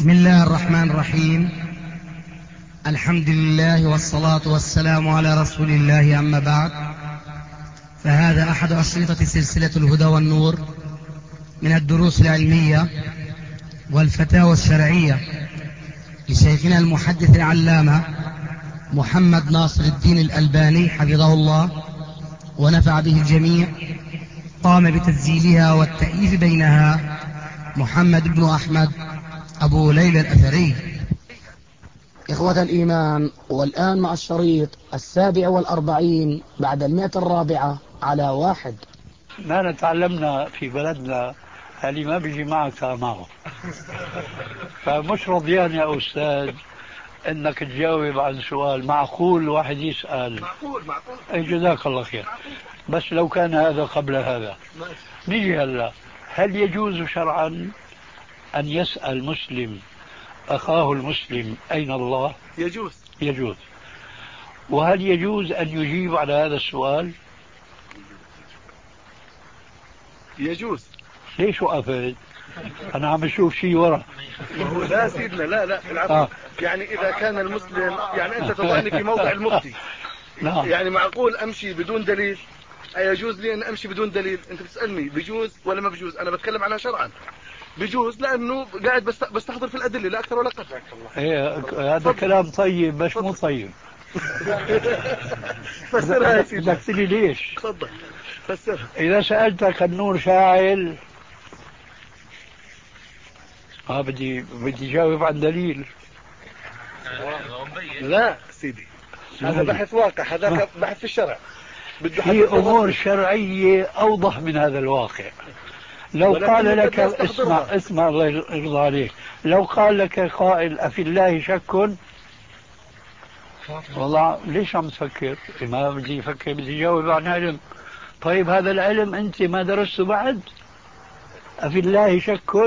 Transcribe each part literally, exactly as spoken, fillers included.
بسم الله الرحمن الرحيم. الحمد لله والصلاة والسلام على رسول الله، أما بعد، فهذا أحد أشرطة سلسلة الهدى والنور من الدروس العلمية والفتاوى الشرعية لشيخنا المحدث العلامة محمد ناصر الدين الألباني حفظه الله ونفع به الجميع. قام بتسجيلها والتأليف بينها محمد بن أحمد أبو ليلى الأثري. إخوة الإيمان، والآن مع الشريط السابع والأربعين بعد المئة الرابعة على واحد. ما نتعلمنا في بلدنا اللي ما بيجي معك معه، فمش رضيان يا أستاذ انك تجاوب عن سؤال معقول. واحد يسأل معقول معقول اي جزاك الله خير، بس لو كان هذا قبل هذا. نيجي هلا، هل يجوز شرعا ان يسأل مسلم اخاه المسلم اين الله؟ يجوز يجوز. وهل يجوز ان يجيب على هذا السؤال؟ يجوز. ليش وقفت؟ انا عم اشوف شيء ورا. لا سيدنا، لا لا العفو. آه. يعني اذا كان المسلم، يعني انت تضعني في موضع المفتي. نعم. يعني معقول امشي بدون دليل؟ ايجوز لي ان امشي بدون دليل؟ انت بتسالني بجوز ولا ما بجوز؟ انا بتكلم عنها شرعا. بجوز لانه قاعد بست- بستحضر في الادله لا اكثر ولا اقل. ايه هذا كلام طيب بس مو طيب. فسرها يا سيدي. بدك تقولي ليش؟ تفضل فسرها. إذا سألتك النور شاعل، اه بدي بدي جاوب عن دليل. لا سيدي، هذا بحث واقع، هذاك بحث في الشرع. بده في أمور شرعية أوضح من هذا الواقع. لو قال لك اسمع اسمع الله يرضى عليك، لو قال لك قائل أفي الله شك، والله ليش عم تفكر؟ ما بدي أفكر، بدي جاوب عن علم. طيب هذا العلم أنت ما درسته بعد؟ أفي الله شك؟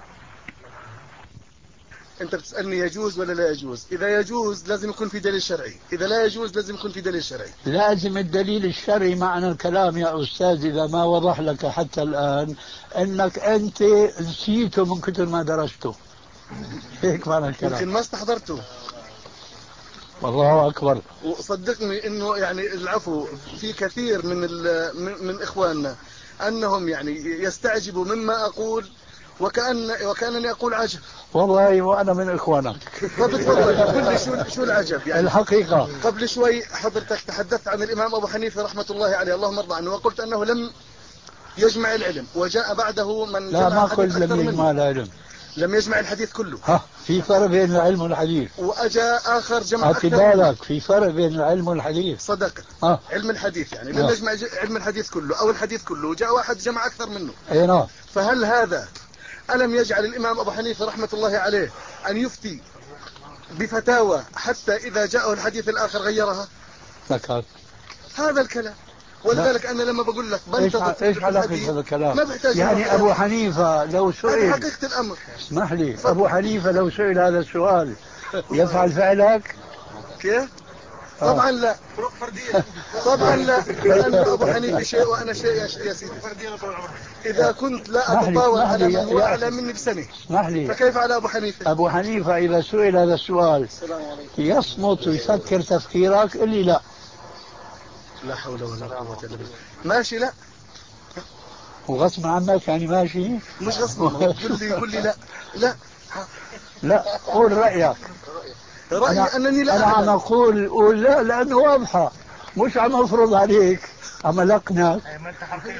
انت بتسألني يجوز ولا لا يجوز؟ اذا يجوز لازم يكون في دليل شرعي، اذا لا يجوز لازم يكون في دليل شرعي. لازم الدليل الشرعي. معنى الكلام يا أستاذ إذا ما وضح لك حتى الآن أنك أنت نسيته من كثر ما درسته. هيك معنى الكلام. يمكن ما استحضرته. والله أكبر. وصدقني انه يعني العفو في كثير من من, من اخواننا انهم يعني يستعجبوا مما اقول وكأن وكأنني اقول عجب. والله وأنا من إخوانك. طب تفضل قل لي شو شو العجب يعني. الحقيقة قبل شوي حضرتك تحدثت عن الامام ابو حنيفه رحمه الله عليه، اللهم ارضى عنه، وقلت انه لم يجمع العلم وجاء بعده من لا جمع ما قلت الحديث لم اكثر يجمع منه. العلم. لم يجمع الحديث كله. ها في فرق بين العلم والحديث. واجا اخر جمع أعطي اكثر منه. بالك في فرق بين العلم والحديث. صدقت. ها. علم الحديث يعني ها. لم يجمع علم الحديث كله او الحديث كله، وجاء واحد جمع اكثر منه. اي نعم. فهل هذا ألم يجعل الإمام أبو حنيفة رحمة الله عليه أن يفتي بفتاوى حتى إذا جاءه الحديث الآخر غيرها؟ ذكرت هذا الكلام. ولذلك أنا لما بقول لك بنتظر ايش علاقة هذا الكلام؟ ما بحتاج يعني ابو حنيفة لو سئل، هذه حقيقة الأمر. اسمح لي، ابو حنيفة لو سئل هذا السؤال يفعل فعلك؟ كيف؟ طبعا لا. طبعا لا، لأن أبو حنيفة شيء وأنا شيء يا سيدي. إذا كنت لا أتطاول على من هو أعلى مني بسنة، اسمح لي، فكيف على أبو حنيفة؟ أبو حنيفة إذا سئل هذا السؤال يصمت ويفكر تفكيرك؟ اللي لا. لا حول ولا قوة إلا بالله. ماشي لا. وغصب عنك يعني ماشي؟ مش غصب. قل لي قل لي لا لا لا قول رأيك. رأيي أنا أنني لا أنا عم أقول قول لا لأنه واضحة، مش عم أفرض عليك، عم ألقنك. ما أنت حطيت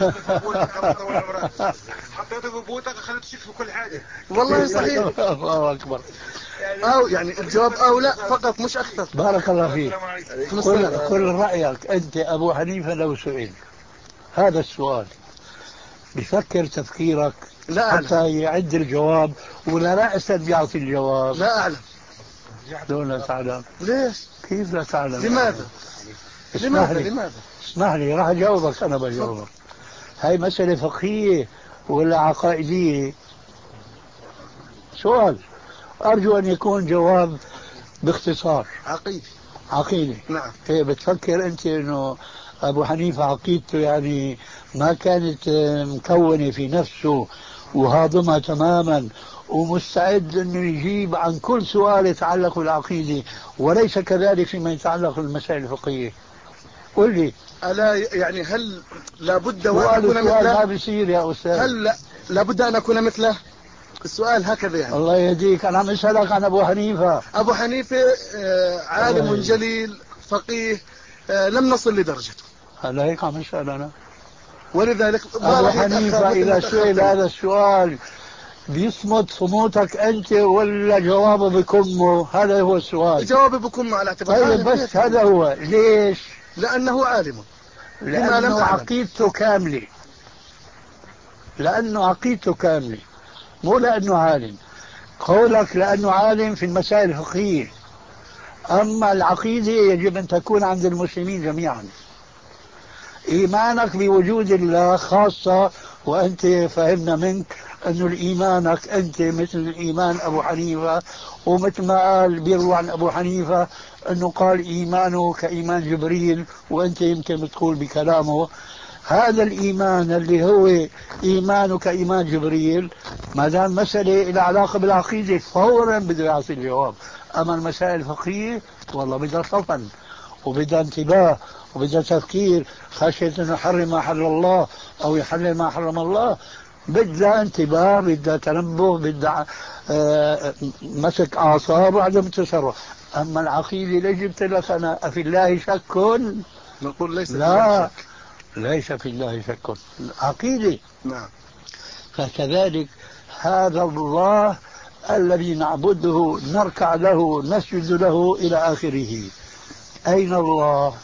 حطيت ببوتك خليت تشك في كل حاجة. والله صحيح. الله أكبر. أو يعني الجواب أو لا فقط مش أكثر. بارك الله فيك. قل قل رأيك أنت. أبو حنيفة لو سئل هذا السؤال بفكر تفكيرك لا أعلم. حتى يعد الجواب ولا رأسا بيعطي الجواب؟ لا أعلم. لا تعلم. ليش؟ كيف لا تعلم؟ لماذا؟ لماذا لماذا؟ اسمح لي راح أجاوبك. أنا بجاوبك. هاي مسألة فقهية ولا عقائدية؟ سؤال أرجو أن يكون جواب باختصار. عقيدي. عقيدي. نعم. إيه بتفكر أنت إنه أبو حنيفة عقيدته يعني ما كانت مكونة في نفسه وهاضمها تماما ومستعد أنه يجيب عن كل سؤال يتعلق بالعقيدة، وليس كذلك فيما يتعلق بالمسائل الفقهية. قل لي. ألا يعني هل لابد وأن سؤال أكون سؤال ما مثله؟ بيصير يا أستاذ. هل لا لابد أن أكون مثله؟ السؤال هكذا يعني. الله يهديك، أنا عم أسألك عن أبو حنيفة. أبو حنيفة آه عالم جليل فقيه، آه لم نصل لدرجته. هلا هيك عم أسأل أنا. ولذلك أبو حنيفة إذا سئل هذا السؤال بيصمت صموتك أنت ولا جوابه بكمه؟ هذا هو السؤال. جوابه بكمه على اعتبار طيب عالم. بس هذا هو. ليش؟ لأنه عالم، لأنه عقيدته كاملة. لأنه عقيدته كاملة، مو لأنه عالم. قولك لأنه عالم في المسائل الفقهية، أما العقيدة يجب أن تكون عند المسلمين جميعا. إيمانك بوجود الله خاصة، وأنت فهمنا منك أنه الإيمانك أنت مثل إيمان أبو حنيفة، ومثل ما قال بيروى عن أبو حنيفة أنه قال إيمانه كإيمان جبريل، وأنت يمكن بتقول بكلامه هذا الإيمان اللي هو إيمانه كإيمان جبريل. ما دام مسألة إلى علاقة بالعقيدة فورا بده يعطي الجواب. أما المسائل الفقهية والله بدها صفن وبدها انتباه وبدها تفكير، خشية أنه يحرم ما حرم الله أو يحلل ما حرم الله، بدها انتباه، بدها تنبه، بدها آه مسك أعصاب وعدم التصرف. أما العقيدة ليش جبت لك أنا أفي الله شك؟ نقول ليس لا، ليس في الله شك. عقيدة. نعم. فكذلك هذا الله الذي نعبده نركع له نسجد له إلى آخره. أين الله؟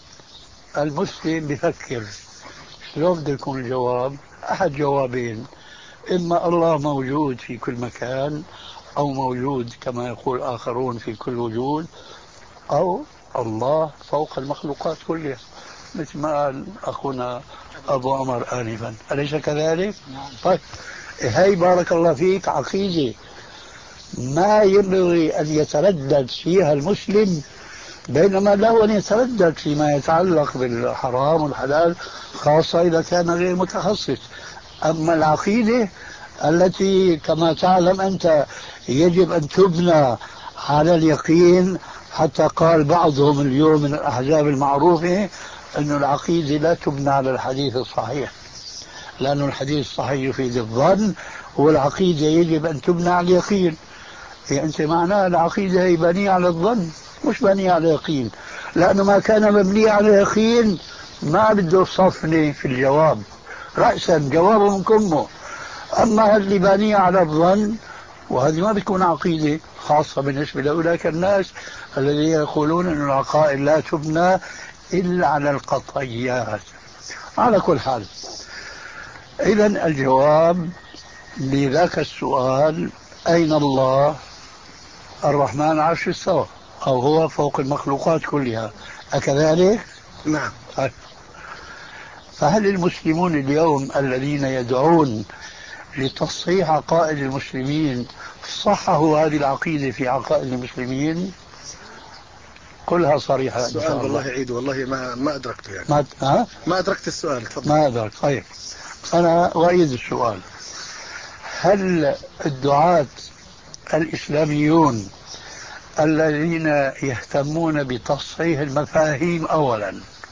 المسلم بفكر شلون بده يكون الجواب؟ أحد جوابين: إما الله موجود في كل مكان، أو موجود كما يقول آخرون في كل وجود، أو الله فوق المخلوقات كلها مثل ما قال أخونا أبو عمر آنفا. أليس كذلك؟ طيب هاي بارك الله فيك عقيدة ما ينبغي أن يتردد فيها المسلم، بينما له أن يتردد فيما يتعلق بالحرام والحلال، خاصة إذا كان غير متخصص. أما العقيدة التي كما تعلم أنت يجب أن تبنى على اليقين، حتى قال بعضهم اليوم من الأحزاب المعروفة أن العقيدة لا تبنى على الحديث الصحيح، لأن الحديث الصحيح يفيد الظن، والعقيدة يجب أن تبنى على اليقين. يعني أنت معناها العقيدة هي بنية على الظن مش بنية على اليقين، لأنه ما كان مبني على اليقين ما بده صفني في الجواب، رأسا جوابه من كمه. أما اللي بنية على الظن وهذه ما بتكون عقيدة، خاصة بالنسبة لأولئك الناس الذين يقولون أن العقائد لا تبنى إلا على القطعيات. على كل حال، إذن الجواب لذاك السؤال أين الله؟ الرحمن عرش استوى، أو هو فوق المخلوقات كلها، أكذلك؟ نعم. فهل المسلمون اليوم الذين يدعون لتصحيح عقائد المسلمين صححوا هذه العقيدة في عقائد المسلمين؟ قلها صريحة. السؤال والله عيد والله ما ما أدركته يعني. ما ها؟ ما أدركت السؤال. تفضل. ما أدرك. طيب أنا أعيد السؤال: هل الدعاة الإسلاميون الذين يهتمون بتصحيح المفاهيم أولا،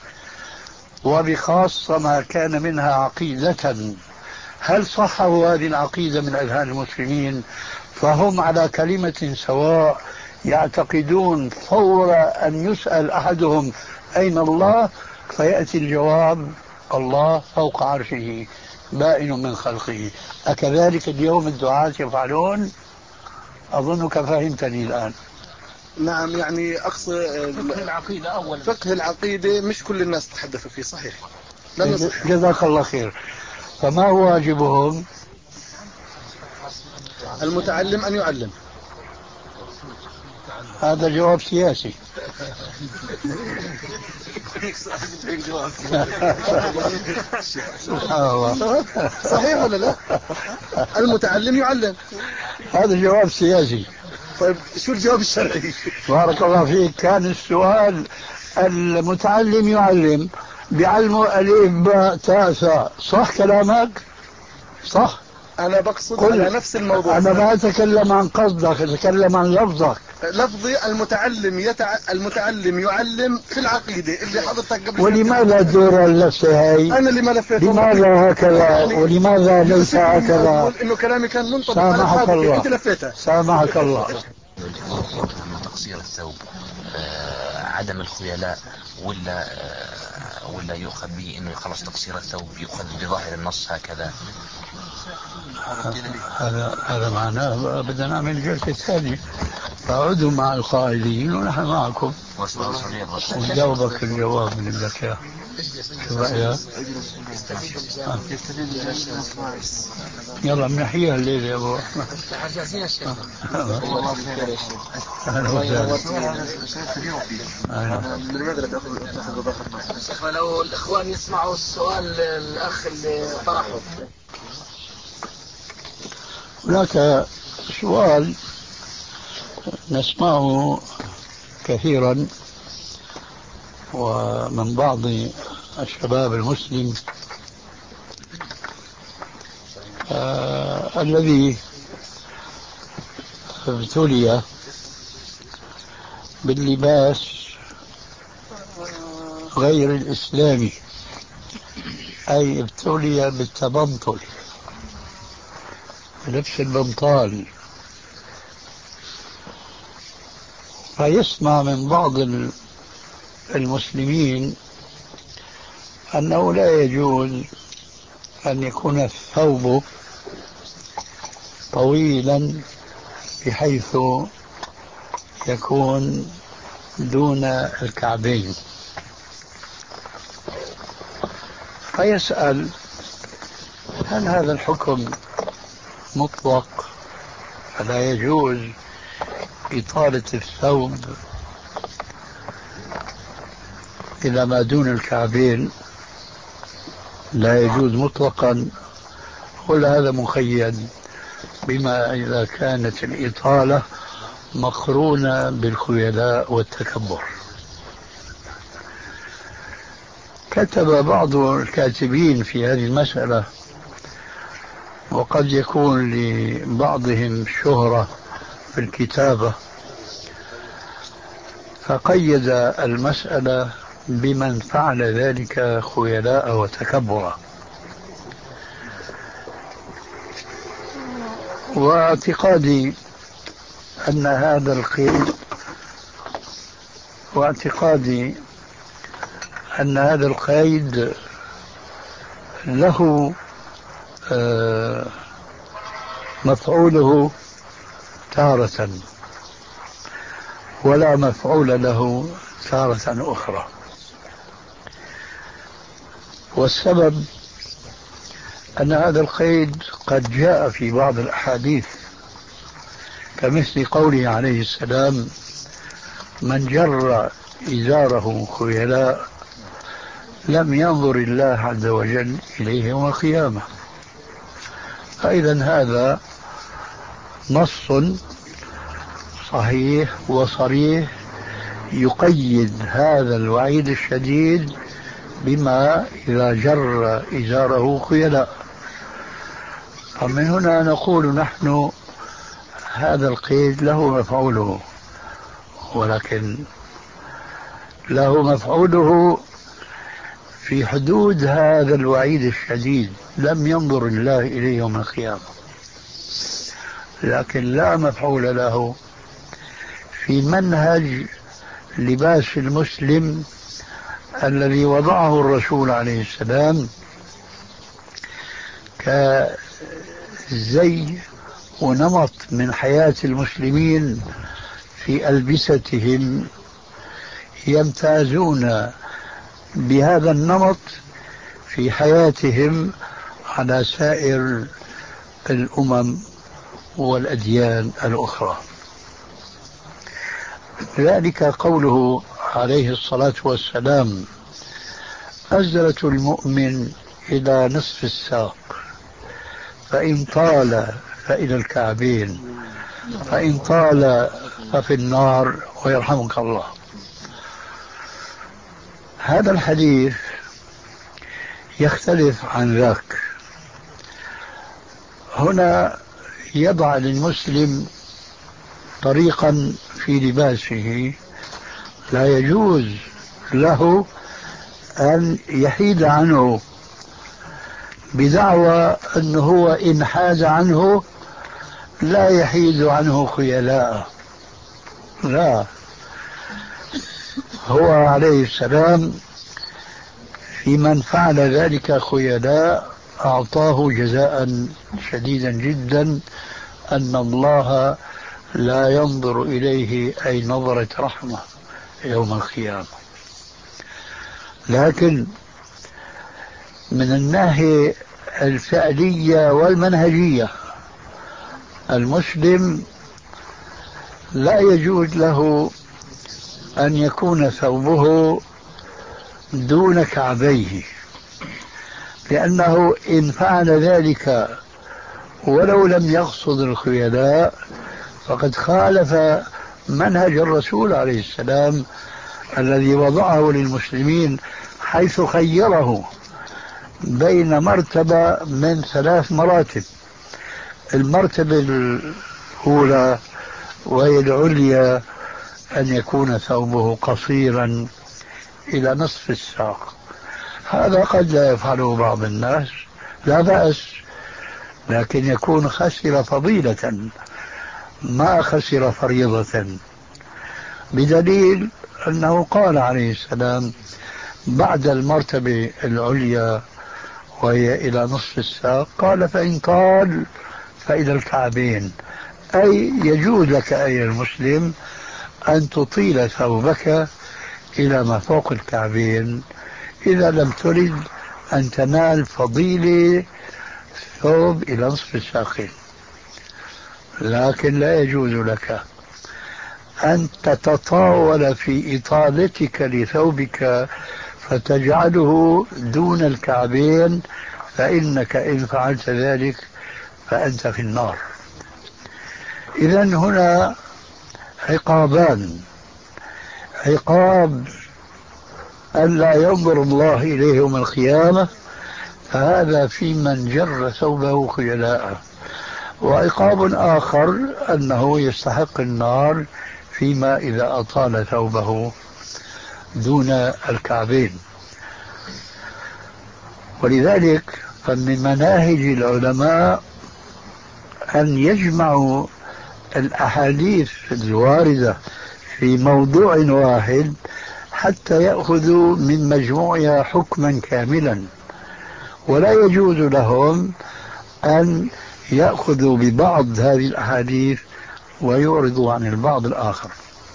وبخاصة ما كان منها عقيدة، هل صحوا هذه العقيدة من أذهان المسلمين فهم على كلمة سواء، يعتقدون فور أن يسأل أحدهم أين الله فيأتي الجواب الله فوق عرشه بائن من خلقه؟ أكذلك اليوم الدعاة يفعلون؟ أظنك فهمتني الآن. نعم، يعني أقصد فقه العقيدة أولا. فقه العقيدة مش كل الناس تحدثوا فيه. صحيح، لم يصح. جزاك الله خير. فما هو واجبهم؟ المتعلم أن يعلم. هذا جواب سياسي. سبحان الله. صحيح ولا لا؟ المتعلم يعلم. هذا جواب سياسي. طيب شو الجواب الشرعي؟ بارك الله فيك. كان السؤال المتعلم يعلم، بيعلمه ألف باء تاء ثاء، صح كلامك؟ صح. أنا بقصد على نفس الموضوع. أنا ما أتكلم عن قصدك، أتكلم عن لفظك. لفظي المتعلم يتع... المتعلم يعلم في العقيدة اللي حضرتك قبل. ولماذا دور اللفة هاي؟ أنا اللي ما لفيت. لماذا هكذا يعني ولماذا ليس هكذا؟ أقول إنه كلامي كان منطبق على الحاضر، أنت لفيتها. سامحك الله. من تقصير الثوب آه عدم الخيلاء ولا آه ولا يؤخذ به انه خلص تقصير الثوب يؤخذ بظاهر النص هكذا؟ هذا هذا معناه بدنا نعمل جلسة ثانية، فعودوا مع القائلين ونحن معكم ونجاوبك الجواب من الذكاء. شو رأيك؟ يلا منحيها الليلة يا ابو احمد. حجازين يا شيخ. اهلا وسهلا. شيخ لو الاخوان يسمعوا السؤال الاخ اللي طرحه. هناك سؤال نسمعه كثيرا ومن بعض الشباب المسلم آه الذي ابتلي باللباس غير الإسلامي، أي ابتلي بالتبنطل، لبس البنطال، فيسمع من بعض المسلمين أنه لا يجوز أن يكون الثوب طويلا بحيث يكون دون الكعبين، فيسأل هل هذا الحكم مطلق فلا يجوز إطالة الثوب إلى ما دون الكعبين، لا يجوز مطلقا، ولا هذا مخيد بما إذا كانت الإطالة مقرونة بالخيلاء والتكبر؟ كتب بعض الكاتبين في هذه المسألة، وقد يكون لبعضهم شهرة في الكتابة، فقيد المسألة بمن فعل ذلك خيلاء وتكبرا. واعتقادي أن هذا القيد واعتقادي أن هذا القيد له مفعوله تارة ولا مفعول له تارة أخرى، والسبب أن هذا القيد قد جاء في بعض الأحاديث، كمثل قوله عليه السلام: من جر إزاره خيلاء لم ينظر الله عز وجل إليه يوم القيامة. فإذا هذا نص صحيح وصريح يقيد هذا الوعيد الشديد بما إذا جر إزاره خيلاء. فمن هنا نقول نحن هذا القيد له مفعوله، ولكن له مفعوله في حدود هذا الوعيد الشديد، لم ينظر الله إليه يوم القيامة، لكن لا مفعول له في منهج لباس المسلم الذي وضعه الرسول عليه السلام كزي ونمط من حياة المسلمين في ألبستهم، يمتازون بهذا النمط في حياتهم على سائر الأمم والأديان الأخرى. ذلك قوله عليه الصلاة والسلام: أزرة المؤمن إلى نصف الساق، فإن طال فإلى الكعبين، فإن طال ففي النار ويرحمك الله. هذا الحديث يختلف عن ذاك، هنا يضع للمسلم طريقا في لباسه لا يجوز له أن يحيد عنه بدعوى أنه هو إن حاد عنه لا يحيد عنه خيلاء. لا، هو عليه السلام في من فعل ذلك خيلاء أعطاه جزاء شديدا جدا، أن الله لا ينظر إليه أي نظرة رحمة يوم القيامة. لكن من الناحية الفعلية والمنهجية المسلم لا يجوز له أن يكون ثوبه دون كعبيه، لأنه إن فعل ذلك ولو لم يقصد الخيلاء فقد خالف منهج الرسول عليه السلام الذي وضعه للمسلمين، حيث خيره بين مرتبة من ثلاث مراتب. المرتبة الأولى وهي العليا أن يكون ثوبه قصيرا إلى نصف الساق، هذا قد لا يفعله بعض الناس، لا بأس، لكن يكون خسر فضيلة ما خسر فريضة، بدليل أنه قال عليه السلام بعد المرتبة العليا وهي إلى نصف الساق قال فإن طال فإلى الكعبين، أي يجوز لك أيها المسلم أن تطيل ثوبك إلى ما فوق الكعبين إذا لم ترد أن تنال فضيلة ثوب إلى نصف الساقين. لكن لا يجوز لك أن تتطاول في إطالتك لثوبك فتجعله دون الكعبين، فإنك إن فعلت ذلك فأنت في النار. إذن هنا عقابان: عقاب أن لا ينظر الله إليه يوم القيامة، فهذا في من جر ثوبه خيلاء، وعقاب آخر أنه يستحق النار فيما إذا أطال ثوبه دون الكعبين. ولذلك فمن مناهج العلماء أن يجمعوا الأحاديث الواردة في موضوع واحد حتى يأخذوا من مجموعها حكما كاملا، ولا يجوز لهم أن يأخذوا ببعض هذه الأحاديث ويعرضوا عن البعض الآخر.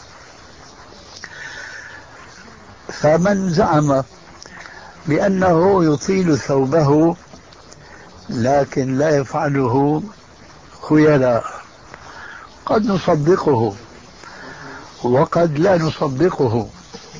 فمن زعم بأنه يطيل ثوبه لكن لا يفعله خيلاء قد نصدقه وقد لا نصدقه.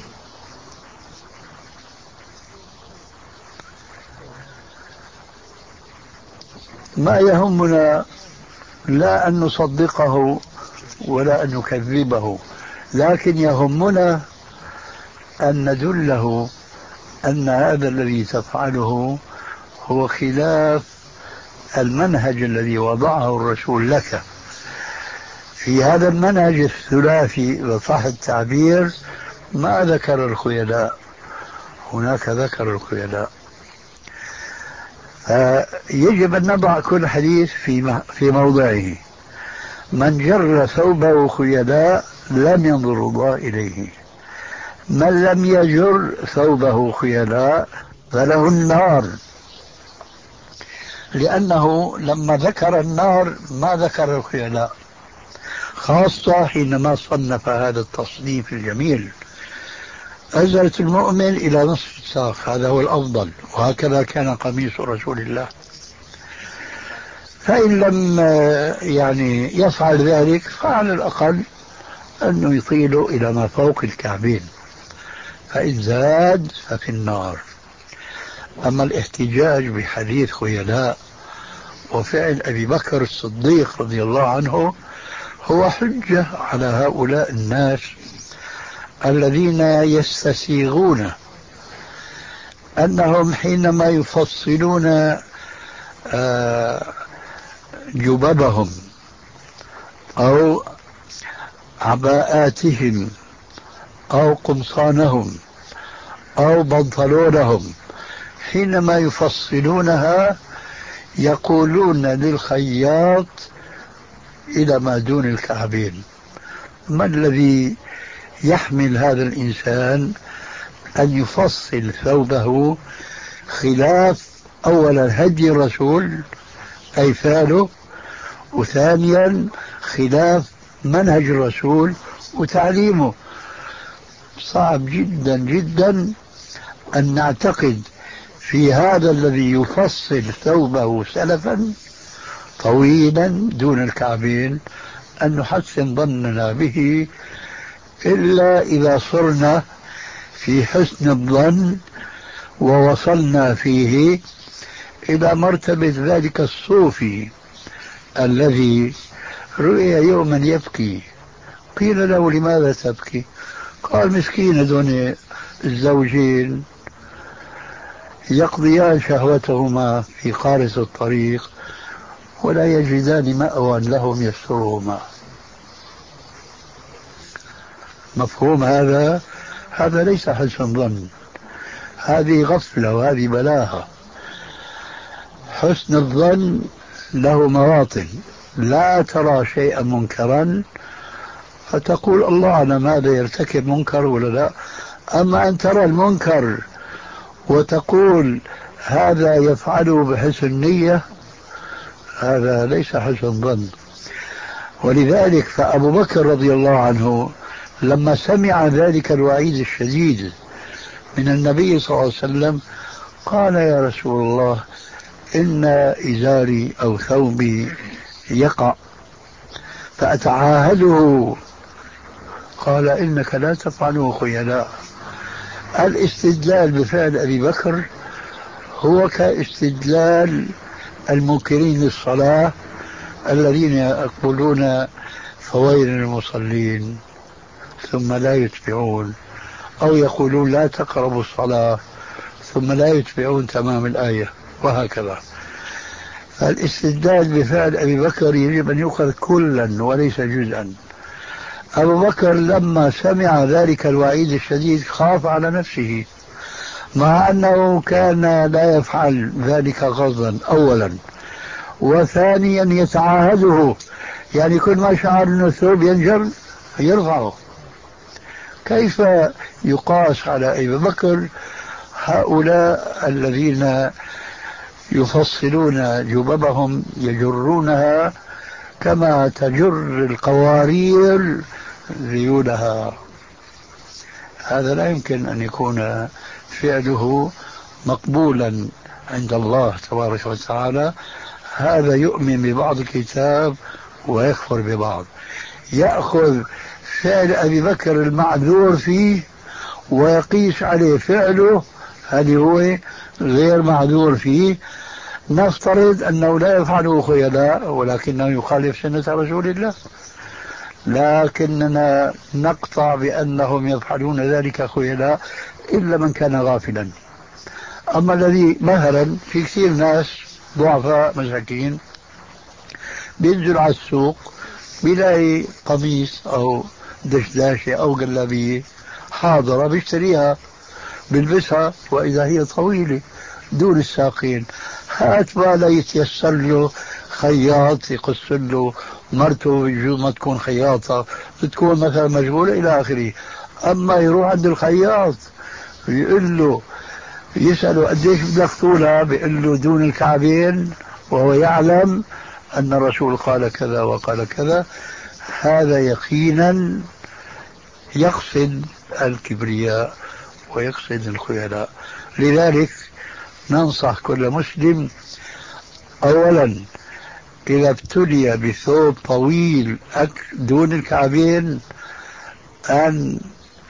ما يهمنا لا أن نصدقه ولا أن نكذبه، لكن يهمنا أن ندله أن هذا الذي تفعله هو خلاف المنهج الذي وضعه الرسول لك. في هذا المنهج الثلاثي وصح التعبير ما ذكر الخيلاء، هناك ذكر الخيلاء. فيجب أن نضع كل حديث في في موضعه. من جر ثوبه خيلاء لم ينظر الله إليه، من لم يجر ثوبه خيلاء فله النار، لأنه لما ذكر النار ما ذكر الخيلاء، خاصة حينما صنف هذا التصنيف الجميل: أزرة المؤمن إلى نصف الساق، هذا هو الأفضل، وهكذا كان قميص رسول الله. فإن لم يعني يفعل ذلك فعلى الأقل أنه يطيل إلى ما فوق الكعبين، فإن زاد ففي النار. أما الاحتجاج بحديث خيلاء وفعل أبي بكر الصديق رضي الله عنه هو حجة على هؤلاء الناس الذين يستسيغون أنهم حينما يفصلون جببهم أو عباءاتهم أو قمصانهم أو بنطلونهم حينما يفصلونها يقولون للخياط إلى ما دون الكعبين. ما الذي يحمل هذا الإنسان أن يفصل ثوبه خلاف أولا هدي الرسول أي فعله، وثانيا خلاف منهج الرسول وتعليمه؟ صعب جدا جدا أن نعتقد في هذا الذي يفصل ثوبه سلفا طويلا دون الكعبين أن نحسن ظننا به، إلا إذا صرنا في حسن الظن ووصلنا فيه إلى مرتبة ذلك الصوفي الذي رؤي يوما يبكي، قيل له لماذا تبكي؟ قال مسكين دون الزوجين يقضيان شهوتهما في قارس الطريق ولا يجدان مأوى لهم يسترهما. مفهوم هذا؟ هذا ليس حسن ظن، هذه غفلة وهذه بلاهة. حسن الظن له مواطن، لا ترى شيئا منكرا فتقول الله أعلم هذا يرتكب منكر ولا لا، أما أن ترى المنكر وتقول هذا يفعله بحسن نية هذا ليس حسن ظن. ولذلك فأبو بكر رضي الله عنه لما سمع ذلك الوعيد الشديد من النبي صلى الله عليه وسلم قال يا رسول الله إن إزاري أو ثوبي يقع فأتعاهده. قال إنك لا تفعله خيلاء. الاستدلال بفعل أبي بكر هو كاستدلال المنكرين للصلاة الذين يقولون فويل للمصلين ثم لا يتبعون، أو يقولون لا تقربوا الصلاة ثم لا يتبعون تمام الآية، وهكذا. فالاستدلال بفعل أبي بكر يجب أن يؤخذ كلا وليس جزءا. أبو بكر لما سمع ذلك الوعيد الشديد خاف على نفسه، مع أنه كان لا يفعل ذلك غضا أولا، وثانيا يتعاهده، يعني كل ما شعر أن الثوب ينجر يرفعه. كيف يقاس على أبي بكر هؤلاء الذين يفصلون جببهم يجرونها كما تجر القوارير ذيولها؟ هذا لا يمكن أن يكون فعله مقبولا عند الله تبارك وتعالى. هذا يؤمن ببعض الكتاب ويكفر ببعض. يأخذ فعل أبي بكر المعذور فيه ويقيس عليه فعله هل هو غير معذور فيه. نفترض أنه لا يفعله خيلاء ولكنه يخالف سنة رسول الله، لكننا نقطع بأنهم يفعلون ذلك خيلاء إلا من كان غافلا. أما الذي مثلا في كثير ناس ضعفاء مساكين بينزل على السوق بيلاقي قميص أو دشداشة أو جلابية حاضرة بيشتريها بيلبسها وإذا هي طويلة دون الساقين، هات ما لا يتيسر له خياط يقص له مرته يجوز ما تكون خياطة تكون مثلا مشغولة إلى آخره. أما يروح عند الخياط يقول له يسأله قديش بدك طولها بيقول له دون الكعبين وهو يعلم أن الرسول قال كذا وقال كذا، هذا يقينا يقصد الكبرياء ويقصد الخيلاء. لذلك ننصح كل مسلم أولا إذا ابتلي بثوب طويل دون الكعبين أن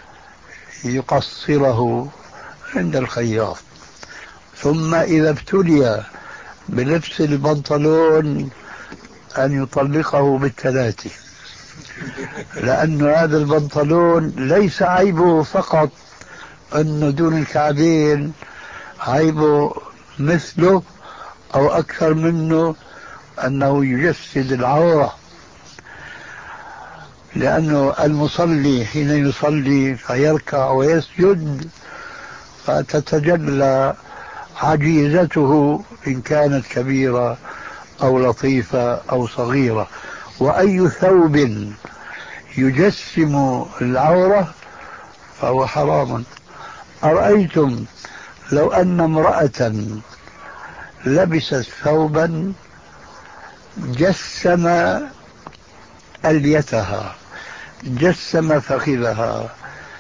يقصره عند الخياط، ثم إذا ابتلي بلبس البنطلون أن يطلقه بالثلاثة، لأن هذا البنطلون ليس عيبه فقط أنه دون الكعبين، عيبه مثله أو أكثر منه أنه يجسد العورة، لأنه المصلي حين يصلي فيركع ويسجد فتتجلى عجيزته إن كانت كبيرة أو لطيفة أو صغيرة. وأي ثوب يجسم العورة فهو حرام. أرأيتم لو أن امرأة لبست ثوبا جسم أليتها، جسم فخذها،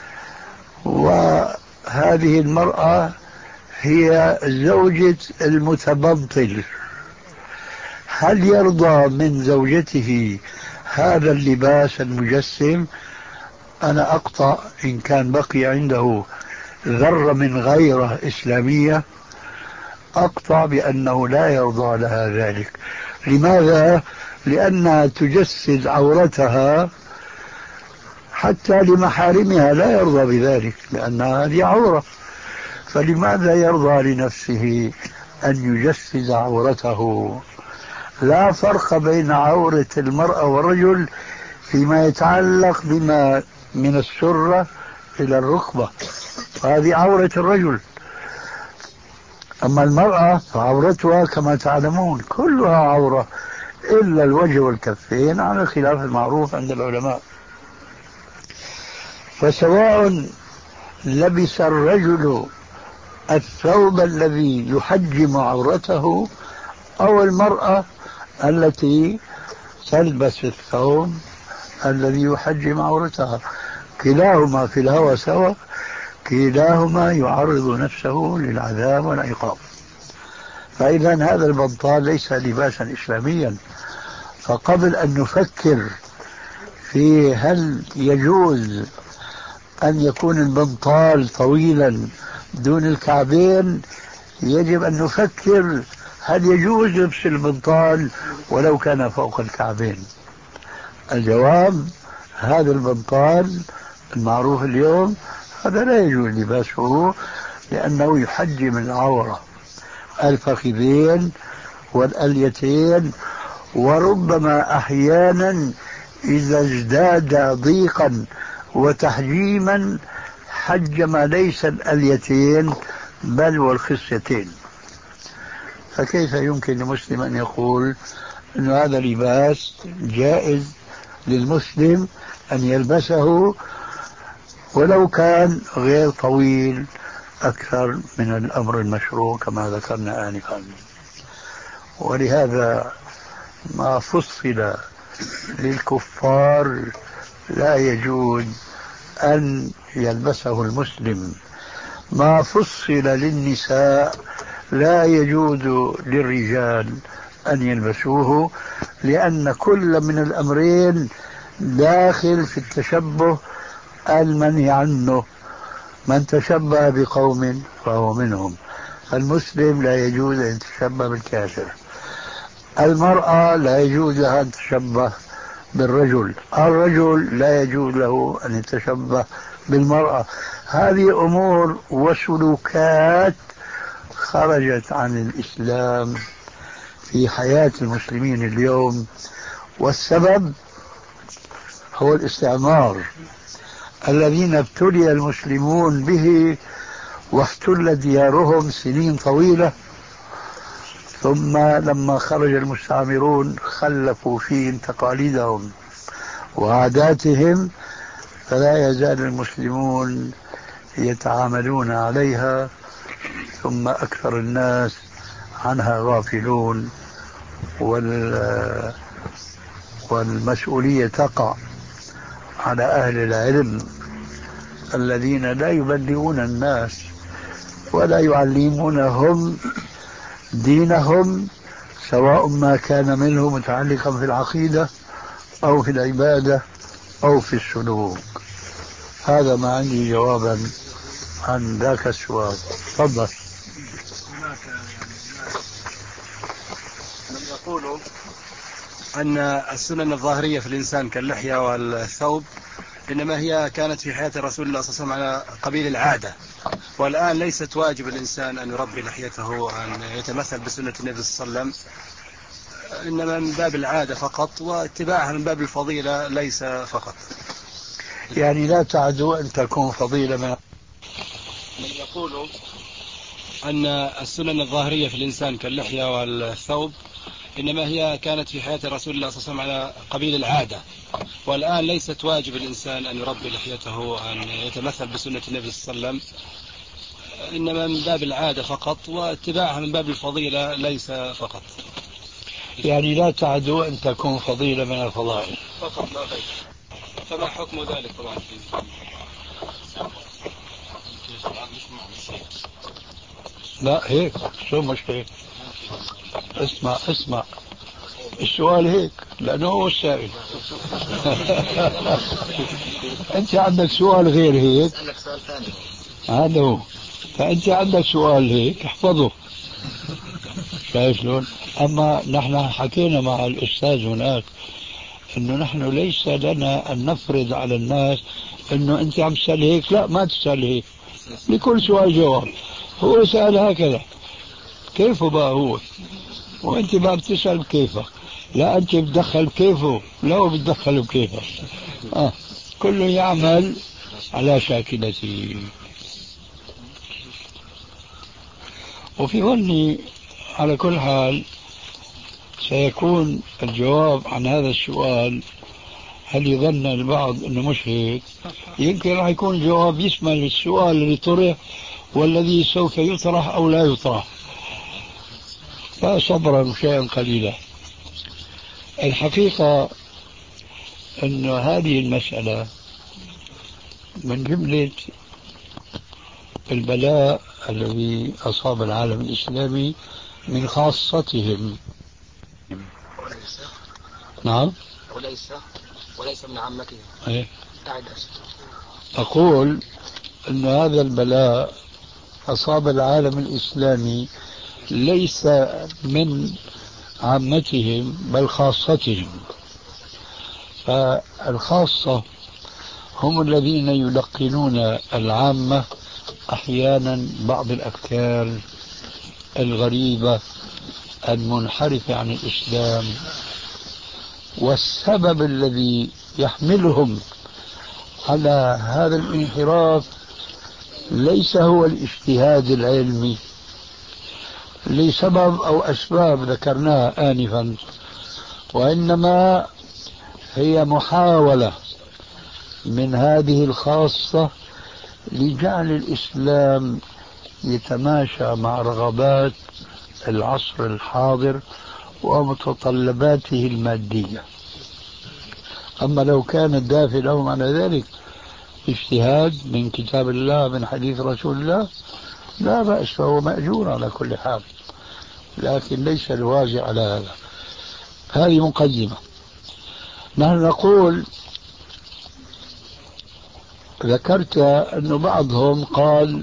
وهذه المرأة هي زوجة المتبنطل، هل يرضى من زوجته هذا اللباس المجسم؟ أنا أقطع إن كان بقي عنده ذرة من غيرة إسلامية، أقطع بأنه لا يرضى لها ذلك. لماذا؟ لأنها تجسد عورتها حتى لمحارمها، لا يرضى بذلك لأنها هذه عورة. فلماذا يرضى لنفسه أن يجسد عورته؟ لا فرق بين عورة المرأة والرجل فيما يتعلق بما من السرة إلى الركبة، هذه عورة الرجل. أما المرأة فعورتها كما تعلمون كلها عورة إلا الوجه والكفين على خلاف المعروف عند العلماء. فسواء لبس الرجل الثوب الذي يحجم عورته أو المرأة التي تلبس الثوب الذي يحجم عورتها، كلاهما في الهوى سوا، كلاهما يعرض نفسه للعذاب والعقاب. فإذا هذا البنطال ليس لباسا إسلاميا. فقبل أن نفكر في هل يجوز أن يكون البنطال طويلا دون الكعبين، يجب أن نفكر هل يجوز لبس البنطال ولو كان فوق الكعبين. الجواب هذا البنطال المعروف اليوم هذا لا يجوز لباسه، لأنه يحجم العورة، الفخذين والأليتين، وربما أحيانا إذا ازداد ضيقا وتحجيما حجم ليس الأليتين بل والخصيتين. فكيف يمكن لمسلم أن يقول أن هذا لباس جائز للمسلم أن يلبسه ولو كان غير طويل أكثر من الأمر المشروع كما ذكرنا آنفا؟ ولهذا ما فصل للكفار لا يجوز أن يلبسه المسلم، ما فصل للنساء لا يجوز للرجال أن يلبسوه، لأن كل من الأمرين داخل في التشبه المنهي عنه. من تشبه بقوم فهو منهم. المسلم لا يجوز أن يتشبه بالكافر، المرأة لا يجوز لها أن تتشبه بالرجل، الرجل لا يجوز له أن يتشبه بالمرأة. هذه أمور وسلوكات خرجت عن الإسلام في حياة المسلمين اليوم، والسبب هو الاستعمار الذين ابتلي المسلمون به واحتل ديارهم سنين طويلة، ثم لما خرج المستعمرون خلفوا فيهم تقاليدهم وعاداتهم، فلا يزال المسلمون يتعاملون عليها، ثم أكثر الناس عنها غافلون، وال والمسؤولية تقع على أهل العلم الذين لا يبلغون الناس ولا يعلمونهم دينهم، سواء ما كان منه متعلقا في العقيدة أو في العبادة أو في السلوك. هذا ما عندي جوابا عن ذاك السؤال. تفضل. هناك من يقولوا أن السنن الظاهرية في الإنسان كاللحية والثوب إنما هي كانت في حياة الرسول الله صلى الله عليه وسلم على قبيل العادة، والآن ليست واجب الإنسان أن يربي لحيته وأن يتمثل بسنة النبي صلى الله عليه وسلم. إنما من باب العادة فقط، واتباعها من باب الفضيلة ليس فقط. يعني لا تعدو أن تكون فضيلة من من يقول أن السنن الظاهرية في الإنسان كاللحية والثوب إنما هي كانت في حياة رسول الله صلى الله عليه وسلم على قبيل العادة، والآن ليست واجب الإنسان أن يربي لحيته وأن يتمثل بسنة النبي صلى الله عليه وسلم، إنما من باب العادة فقط، واتباعها من باب الفضيلة ليس فقط. يعني لا تعدو أن تكون فضيلة من الفضائل فقط لا غير. فما حكم ذلك طبعا؟ لا هيك شو مش هيك؟ اسمع اسمع السؤال هيك لأنه هو السائل. أنت عندك سؤال غير هيك؟ أسألك سؤال ثاني. هذا هو. فأنت عندك سؤال هيك احفظه. شايف شلون؟ أما نحن حكينا مع الأستاذ هناك إنه نحن ليس لنا أن نفرض على الناس إنه أنت عم تسأل هيك، لا ما تسأل هيك، لكل سؤال جواب. هو سأل هكذا، كيفه بقى هو؟ وأنت بقى بتسأل كيفه، لا أنت بتدخل بكيفه، لا هو بتدخل بكيفه. آه. كل يعمل على شاكلته. وفي ظني على كل حال سيكون الجواب عن هذا السؤال، هل يظن البعض أنه مش هيك؟ يمكن راح يكون الجواب يشمل السؤال اللي طرح والذي سوف يطرح أو لا يطرح. فصبرا شيئا قليلا. الحقيقة أن هذه المسألة من جملة البلاء الذي أصاب العالم الإسلامي من خاصتهم. وليس نعم وليس وليس من عامتهم. إيه؟ أعد. أقول أن هذا البلاء أصاب العالم الإسلامي ليس من عامتهم بل خاصتهم. فالخاصة هم الذين يلقنون العامة أحيانا بعض الأفكار الغريبة المنحرفة عن الإسلام، والسبب الذي يحملهم على هذا الانحراف ليس هو الاجتهاد العلمي لسبب أو أسباب ذكرناها آنفا، وإنما هي محاولة من هذه الخاصة لجعل الإسلام يتماشى مع رغبات العصر الحاضر ومتطلباته المادية. أما لو كان الدافع لهم على ذلك اجتهاد من كتاب الله من حديث رسول الله لا بأس، فهو مأجور على كل حال، لكن ليس الواجب على هذا. هذه مقدمة. نحن نقول ذكرت أن بعضهم قال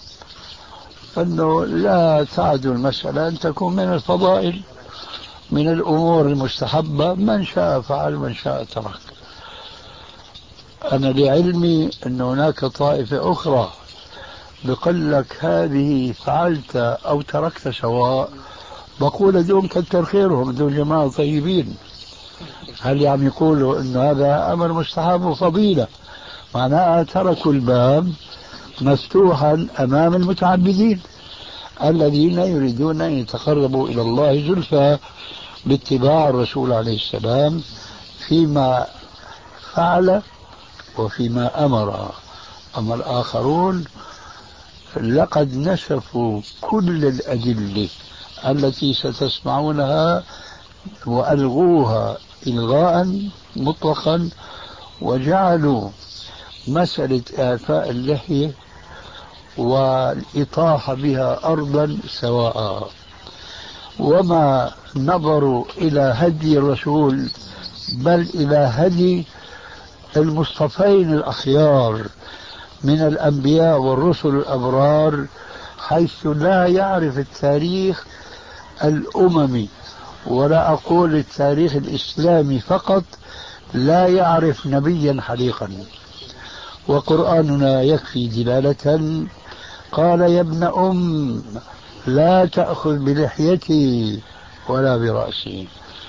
أنه لا تعد المسألة أن تكون من الفضائل، من الأمور المستحبة، من شاء فعل من شاء ترك. أنا لعلمي أن هناك طائفة أخرى بقول لك هذه فعلت أو تركت سواء، بقول دون كتر خيرهم، دون جماعة طيبين. هل عم يقولوا أن هذا أمر مستحب وفضيلة؟ معناها تركوا الباب مفتوحا أمام المتعبدين الذين يريدون أن يتقربوا إلى الله زلفى باتباع الرسول عليه السلام فيما فعل وفيما أمر. أما الآخرون لقد نسفوا كل الأدلة التي ستسمعونها وألغوها إلغاء مطلقا، وجعلوا مسألة إعفاء اللحية والإطاحة بها أرضا سواء، وما نظروا إلى هدي الرسول بل إلى هدي المصطفين الأخيار من الأنبياء والرسل الأبرار، حيث لا يعرف التاريخ الأممي ولا أقول التاريخ الإسلامي فقط، لا يعرف نبيا حليقا. وقرآننا يكفي دلالة. قال يا ابن أم لا تأخذ بلحيتي ولا برأسي.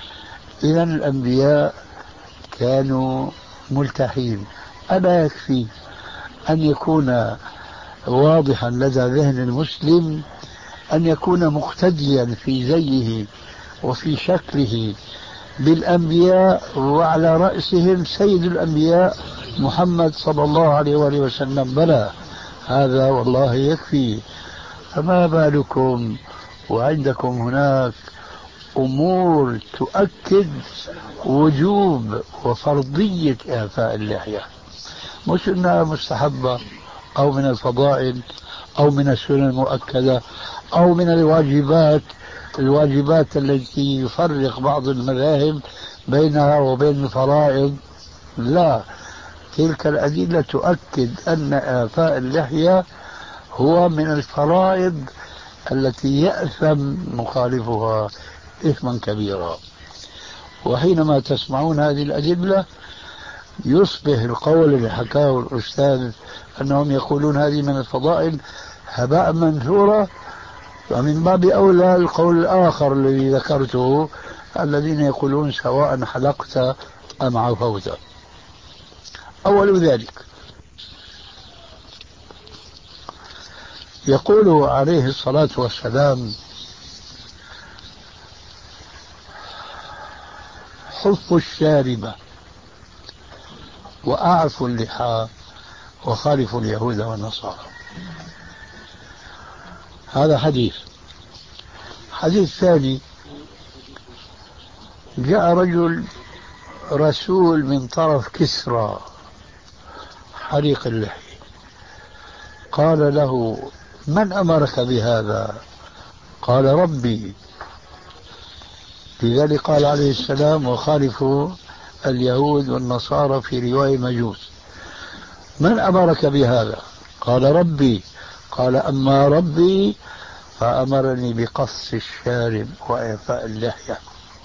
إذا الأنبياء كانوا ملتحين. ألا يكفي أن يكون واضحا لدى ذهن المسلم أن يكون مقتديا في زيه وفي شكله بالأنبياء، وعلى رأسهم سيد الأنبياء محمد صلى الله عليه وآله وسلم؟ بلى، هذا والله يكفي. فما بالكم وعندكم هناك أمور تؤكد وجوب وفرضية إعفاء اللحية، مش أنها مستحبة أو من الفضائل أو من السنن المؤكدة أو من الواجبات الواجبات التي يفرق بعض المذاهب بينها وبين الفرائض. لا، تلك الأدلة تؤكد أن إعفاء اللحية هو من الفرائض التي يأثم مخالفها إثما كبيرا. وحينما تسمعون هذه الأدلة يصبح القول اللي حكاه الأستاذ أنهم يقولون هذه من الفضائل هباء منثورا، ومن باب أولى القول الآخر الذي ذكرته الذين يقولون سواء حلقت أم عفوت. أول ذلك يقول عليه الصلاة والسلام: حف الشاربة وأعفوا اللحى وخالفوا اليهود والنصارى. هذا حديث. حديث ثاني: جاء رجل رسول من طرف كسرى حريق اللحية، قال له: من أمرك بهذا؟ قال: ربي. لذلك قال عليه السلام: وخالفوا اليهود والنصارى، في رواية مجوس. من أمرك بهذا؟ قال: ربي. قال: أما ربي فأمرني بقص الشارب وإعفاء اللحية.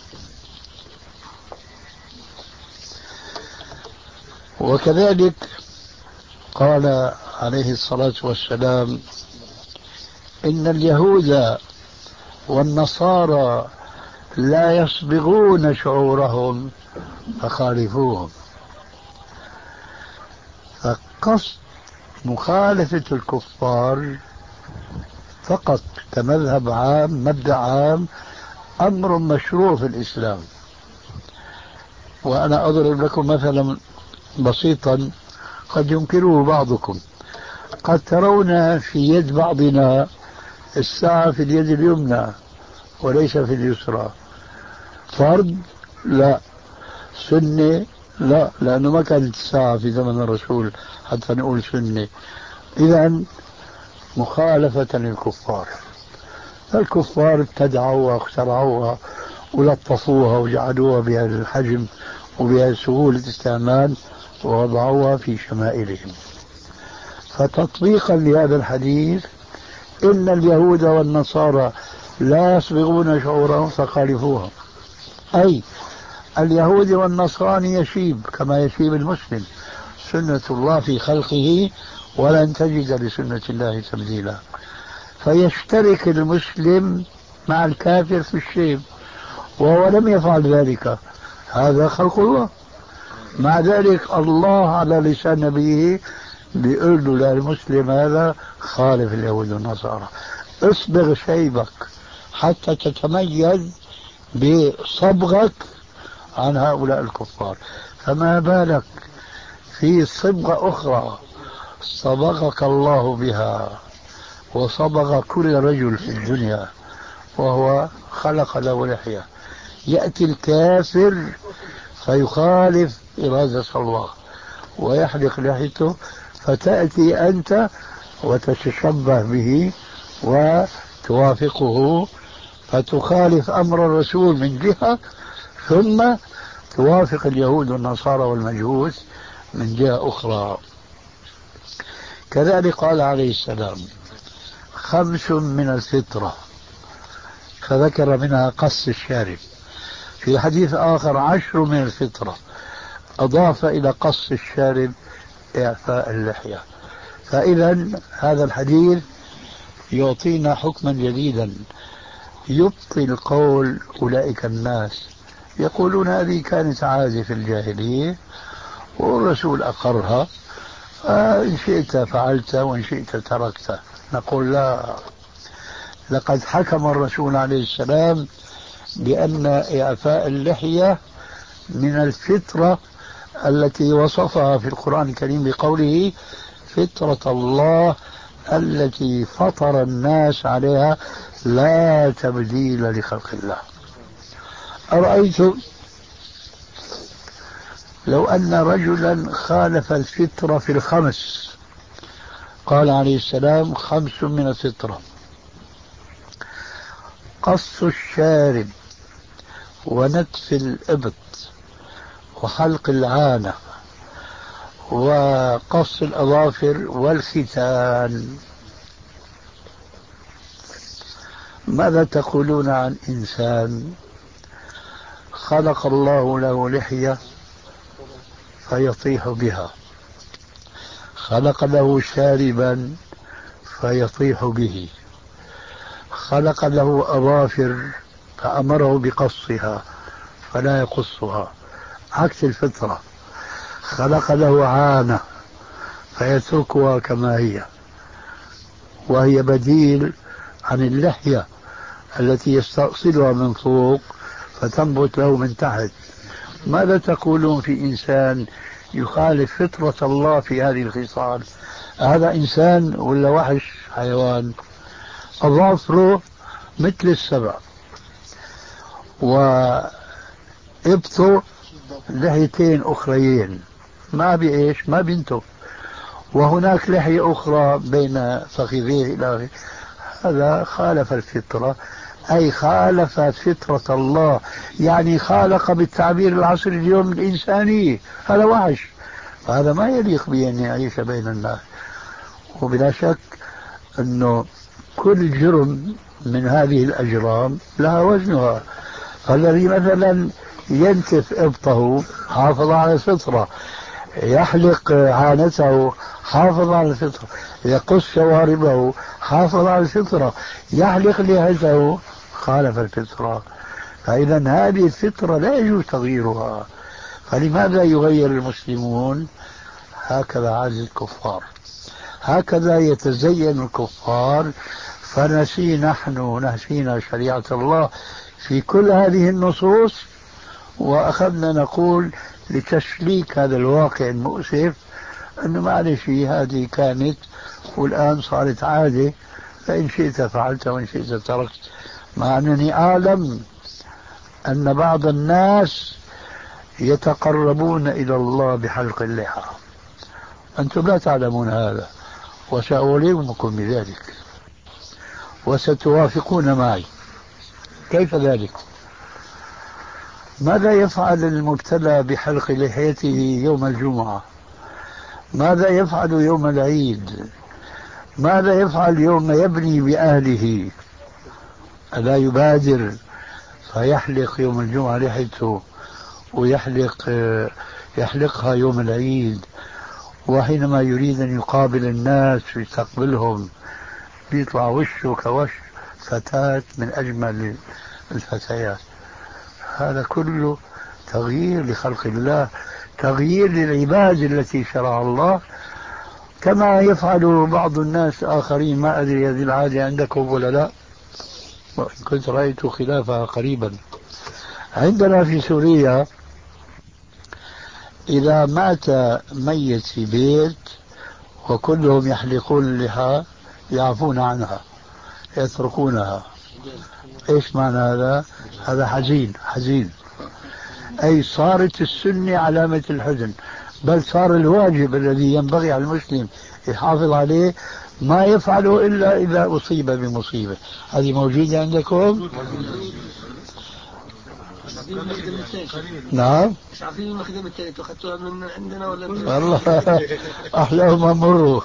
وكذلك قال عليه الصلاة والسلام: إن اليهود والنصارى لا يصبغون شعورهم فخالفوهم. فقصد مخالفة الكفار فقط كمذهب عام، مبدأ عام، أمر مشروع في الإسلام. وأنا أضرب لكم مثلا بسيطا قد ينكره بعضكم. قد ترون في يد بعضنا الساعة في اليد اليمنى وليس في اليسرى. فرض؟ لا. سنة؟ لا، لأنه ما كانت الساعة في زمن الرسول حتى نقول سنة. إذن مخالفة للكفار. الكفار ابتدعوها واخترعوها ولطفوها وجعلوها بهذا الحجم وبهذه سهولة استعمال ووضعوها في شمائلهم. فتطبيقا لهذا الحديث: إن اليهود والنصارى لا يصبغون شعورهم فخالفوهم، أي اليهود والنصراني يشيب كما يشيب المسلم، سنة الله في خلقه ولن تجد لسنة الله تبديلا. فيشترك المسلم مع الكافر في الشيب وهو لم يفعل ذلك، هذا خلق الله. مع ذلك الله على لسان نبيه بيقول له للمسلم هذا: خالف اليهود والنصارى، اصبغ شيبك حتى تتميز بصبغك عن هؤلاء الكفار. فما بالك في صبغة أخرى صبغك الله بها وصبغ كل رجل في الدنيا، وهو خلق له لحية. يأتي الكافر فيخالف إرادة الله ويحلق لحيته، فتأتي أنت وتتشبه به وتوافقه، فتخالف أمر الرسول من جهة، ثم توافق اليهود والنصارى والمجوس من جهة أخرى. كذلك قال عليه السلام: خمس من الفطرة، فذكر منها قص الشارب. في حديث آخر: عشر من الفطرة، أضاف إلى قص الشارب إعفاء اللحية. فإذا هذا الحديث يعطينا حكما جديدا يبطل قول أولئك الناس يقولون هذه كانت عادة في الجاهلية والرسول أقرها، إن شئت فعلت وإن شئت تركت. نقول لا، لقد حكم الرسول عليه السلام بأن إعفاء اللحية من الفطرة التي وصفها في القرآن الكريم بقوله فطرة الله التي فطر الناس عليها لا تبديل لخلق الله. أرأيتم لو أن رجلا خالف الفطرة في الخمس، قال عليه السلام خمس من الفطرة: قص الشارب ونتف الإبط وحلق العانة وقص الأظافر والختان، ماذا تقولون عن إنسان خلق الله له لحية فيطيح بها، خلق له شاربا فيطيح به، خلق له أظافر فأمره بقصها فلا يقصها عكس الفطرة، خلق له عانة فيتركها كما هي وهي بديل عن اللحية التي يستأصلها من فوق فتنبت له من تحت؟ ماذا تقولون في إنسان يخالف فطرة الله في هذه الخصال؟ هذا إنسان ولا وحش حيوان؟ أظافره مثل السبع وإبطه لحيتين أخريين ما بإيش ما بينتف، وهناك لحية أخرى بين فخذيه إلى آخره. هذا خالف الفطرة، أي خالف فطرة الله، يعني خالق بالتعبير العصري اليوم الإنسانية. هذا وحش، هذا ما يليق بي أن يعيش بين الناس. وبلا شك أنه كل جرم من هذه الأجرام لها وزنها. فالذي مثلا ينتف إبطه حافظ على الفطرة، يحلق عانته حافظ على الفطرة، يقص شواربه حافظ على الفطرة، يحلق لحيته خالف الفطرة. فإذا هذه الفطرة لا يجوز تغييرها. فلماذا يغير المسلمون؟ هكذا عادة الكفار، هكذا يتزين الكفار. فنسي نحن نسينا شريعة الله في كل هذه النصوص، وأخذنا نقول لتسليك هذا الواقع المؤسف أنه معلش هذه كانت والآن صارت عادة، فإن شئت فعلت وإن شئت تركت. مع أنني أعلم أن بعض الناس يتقربون إلى الله بحلق اللحى، أنتم لا تعلمون هذا وسأوليكم بذلك وستوافقون معي. كيف ذلك؟ ماذا يفعل المبتلى بحلق لحيته يوم الجمعة؟ ماذا يفعل يوم العيد؟ ماذا يفعل يوم يبني بأهله؟ ألا يبادر فيحلق يوم الجمعة لحيته ويحلق يحلقها يوم العيد؟ وحينما يريد أن يقابل الناس ويستقبلهم بيطلع وشه كوش فتاة من أجمل الفتيات. هذا كله تغيير لخلق الله، تغيير للعباد التي شرع الله، كما يفعل بعض الناس آخرين. ما أدري هذه العادة عندكم ولا لا، كنت رأيت خلافها قريبا. عندنا في سوريا إذا مات ميت في بيت وكلهم يحلقون اللحى يعفون عنها يتركونها. إيش معنى هذا؟ هذا حزين حزين، أي صارت السنة علامة الحزن، بل صار الواجب الذي ينبغي على المسلم يحافظ عليه ما يفعله إلا إذا أصيب بمصيبة. هذه موجودة عندكم؟ نعم. مش عارفين المخدم الثالث أخذتوها من عندنا ولا؟ والله أحلاهم مروا.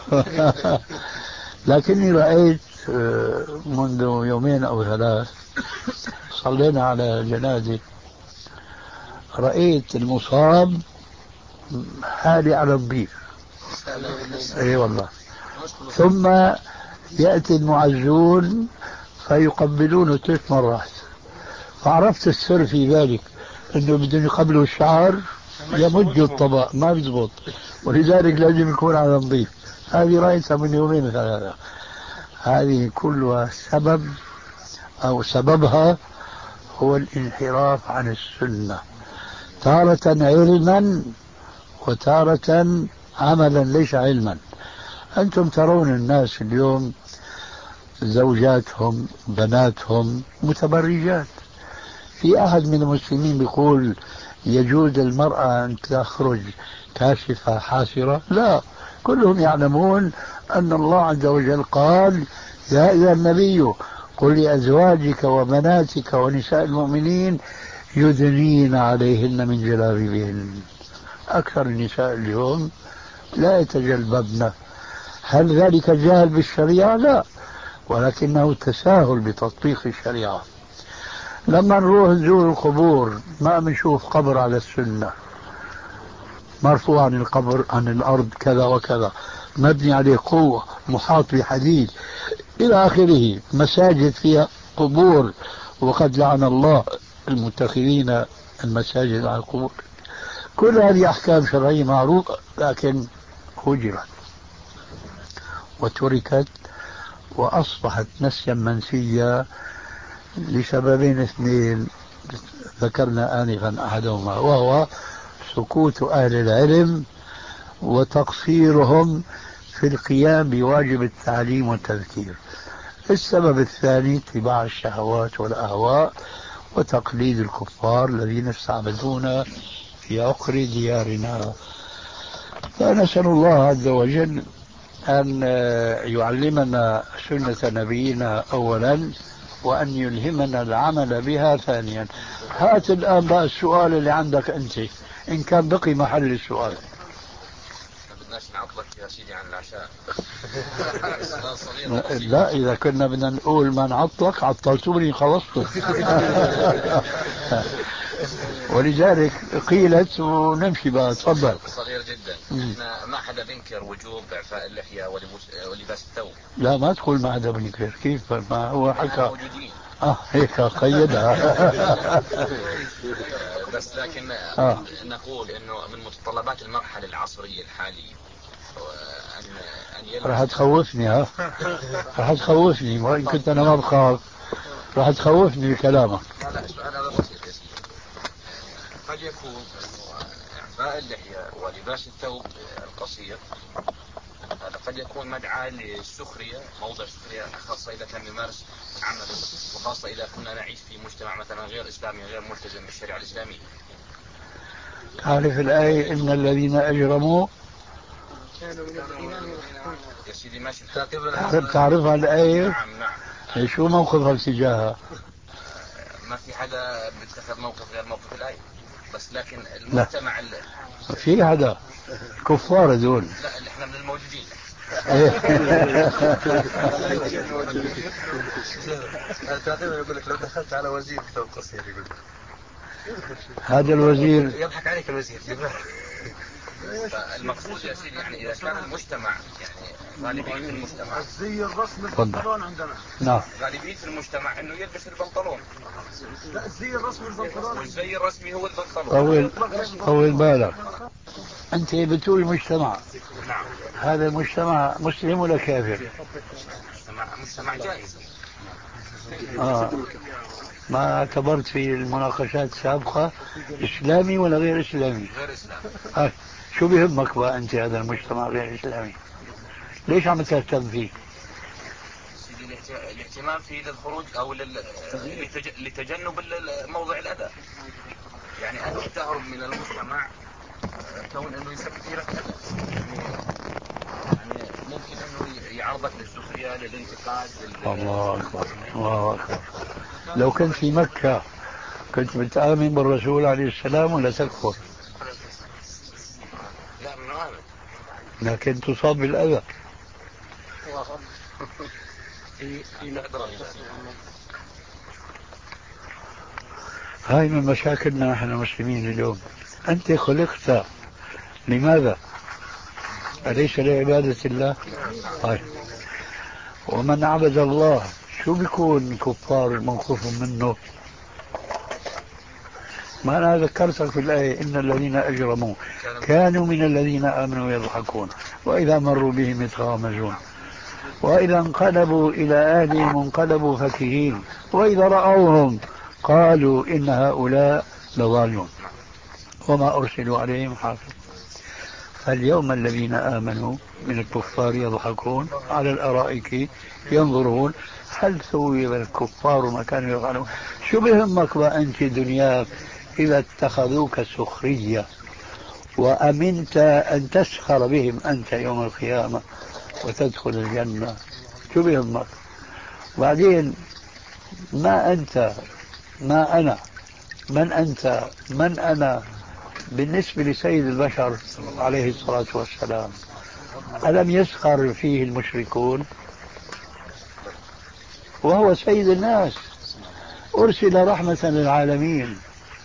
لكني رأيت منذ يومين أو ثلاث صلينا على جنازة، رأيت المصاب حالي على الضيف. اي والله. ثم يأتي المعزون فيقبلونه ثلاث مرات، فعرفت السر في ذلك. انه بدهم يقبلوا الشعر يمجوا الطبق ما بيزبط، ولذلك لازم يكون على نظيف. هذه رأيتها من يومين ثلاثة. هذه كلها سبب أو سببها هو الانحراف عن السنة، تارة علما وتارة عملا ليس علما. أنتم ترون الناس اليوم زوجاتهم بناتهم متبرجات. في أحد من المسلمين بيقول يجوز المرأة أن تخرج كاشفة حاسرة؟ لا، كلهم يعلمون أن الله عز وجل قال يا أيها النبي قل لأزواجك وبناتك ونساء المؤمنين يدنين عليهن من جلابيبهن. أكثر النساء اليوم لا يتجلببن. هل ذلك جهل بالشريعة؟ لا، ولكنه تساهل بتطبيق الشريعة. لما نروح نزور القبور ما بنشوف قبر على السنة مرفوع عن القبر عن الأرض كذا وكذا، مبني عليه قوة، محاط بحديد إلى آخره. مساجد فيها قبور، وقد لعن الله المتخذين المساجد على القبور. كل هذه أحكام شرعية معروفة، لكن هجرت وتركت وأصبحت نسيا منسيا لسببين اثنين ذكرنا آنفا أحدهما، وهو سكوت أهل العلم وتقصيرهم في القيام بواجب التعليم والتذكير. السبب الثاني اتباع الشهوات والأهواء وتقليد الكفار الذين استعبدونا في عقر ديارنا. فنسأل الله عز وجل أن يعلمنا سنة نبينا أولا، وأن يلهمنا العمل بها ثانيا. هات الآن بقى السؤال اللي عندك أنت، إن كان بقي محل السؤال. بدناش نعطلك يا سيدي عن العشاء. لا، إذا كنا بدنا نقول ما نعطلك عطلتوني خلصتوا. ولذلك قيلت ونمشي بقى. تفضل. صغير جدا. احنا ما حدا بينكر وجوب اعفاء اللحية ولباس الثوب. لا، ما تقول ما حدا بينكر. كيف ما هو حكى؟ موجودين. اه هيك قيدها. بس لكن آه. نقول انه من متطلبات المرحلة العصرية الحالية ان ان يلبس. راح تخوفني. ها راح تخوفني، وإن كنت انا ما بخاف راح تخوفني بكلامك. لا لا، السؤال هذا بسيط يا سيدي. قد يكون اعفاء اللحية ولباس الثوب القصير هذا قد يكون مدعاة للسخرية، موضع سخرية، خاصة إذا كان يمارس عمله، وخاصة إذا كنا نعيش في مجتمع مثلا غير إسلامي غير ملتزم بالشريعة الإسلامية. تعرف الآية إن الذين أجرموا يا سيدي ماشي. تعرف تعرفها الآية؟ نعم نعم. شو موقفها تجاهها؟ ما في حدا بيتخذ موقف غير موقف الآية، بس لكن المجتمع اللي في حدا كفار دول. لا، اللي احنا من الموجودين. تقريبا يقول لك لو دخلت على وزير ثوب قصير يقول هذا الوزير يضحك عليك الوزير. المقصود يا سيدي يعني إذا كان المجتمع يعني غالبية المجتمع الزي الرسمي البنطلون عندنا. نعم. غالبية المجتمع إنه يلبس البنطلون. لا، الزي الرسمي البنطلون. والزي الرسمي هو البنطلون. طول طول بالك. أنت بتقول المجتمع. نعم. هذا المجتمع مسلم ولا كافر؟ مجتمع مجتمع جائز. آه. ما اعتبرت في المناقشات السابقة إسلامي ولا غير إسلامي؟ غير إسلامي. آه. شو بيهمك بقى أنت هذا المجتمع غير إسلامي؟ ليش عم تهتم فيه؟ الاهتمام فيه للخروج أو لل... لتجنب موضع الأذى. يعني أنت تهرب من المجتمع كون أنه يسبب فيه لك أذى. يعني ممكن أنه يعرضك للسخرية للانتقاد لل... الله أكبر الله أكبر. لو كنت في مكة كنت بتآمن بالرسول عليه السلام ولا تكفر؟ لا، من آمن. لكن تصاب بالأذى. هاي من مشاكلنا نحن المسلمين اليوم. أنت خلقت لماذا؟ أليس لعبادة الله؟ هاي. ومن عبد الله شو بيكون كفار موقف منه؟ ما أنا ذكرتك في الآية إن الذين أجرموا كانوا من الذين آمنوا يضحكون وإذا مروا بهم يتغامزون وإذا انقلبوا إلى أهلهم انقلبوا فكهين وإذا رأوهم قالوا إن هؤلاء لضالون وما أرسلوا عليهم حافظ. فاليوم الذين آمنوا من الكفار يضحكون على الأرائك ينظرون هل ثوب الكفار ما كانوا يفعلون. شو بهمك وأنت دنياك إذا اتخذوك سخرية وأمنت أن تسخر بهم أنت يوم القيامة وتدخل الجنة؟ شو بهمك؟ بعدين ما أنت ما أنا من أنت من أنا بالنسبة لسيد البشر عليه الصلاة والسلام؟ ألم يسخر فيه المشركون وهو سيد الناس أرسل رحمة للعالمين؟